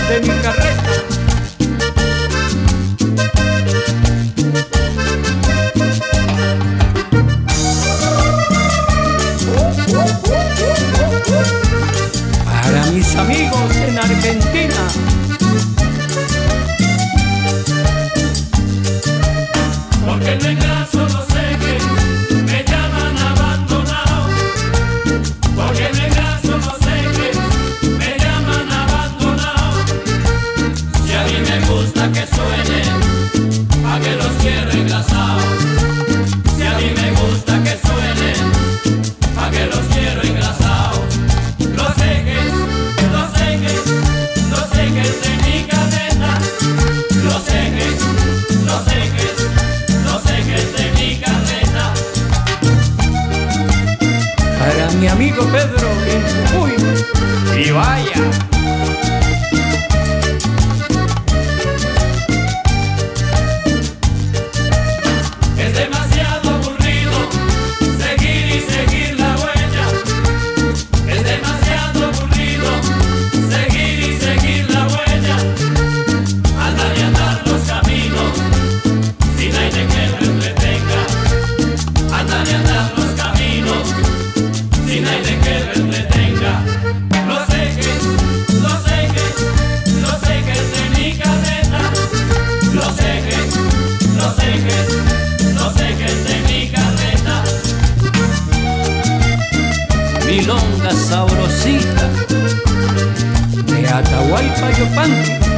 de mi carreta. Para mis amigos en Argentina. Porque no engraso no sé qué, me llaman abandonado. Porque no engraso no sé qué, me llaman abandonado. Si a mí me gusta que suene, a que los quiero engrasados. Si a mí me gusta que suene, a que los quiero engrasados. Los ejes, los ejes, los ejes de mi cabeza. Los ejes, los ejes, los ejes de mi carreta. Para mi amigo Pedro en Jujuy. Y vaya. Es demasiado aburrido seguir y seguir la huella. Es demasiado aburrido seguir y seguir la huella. Andar y andar los caminos sin aire que lo entretenga. Andar y andar los caminos sin aire que lo entretenga. Los ejes, los ejes, los ejes de mi cabeza. Los ejes, los ejes, los ejes de mi carreta. Milonga sabrosita de Atahualpa Yupanqui.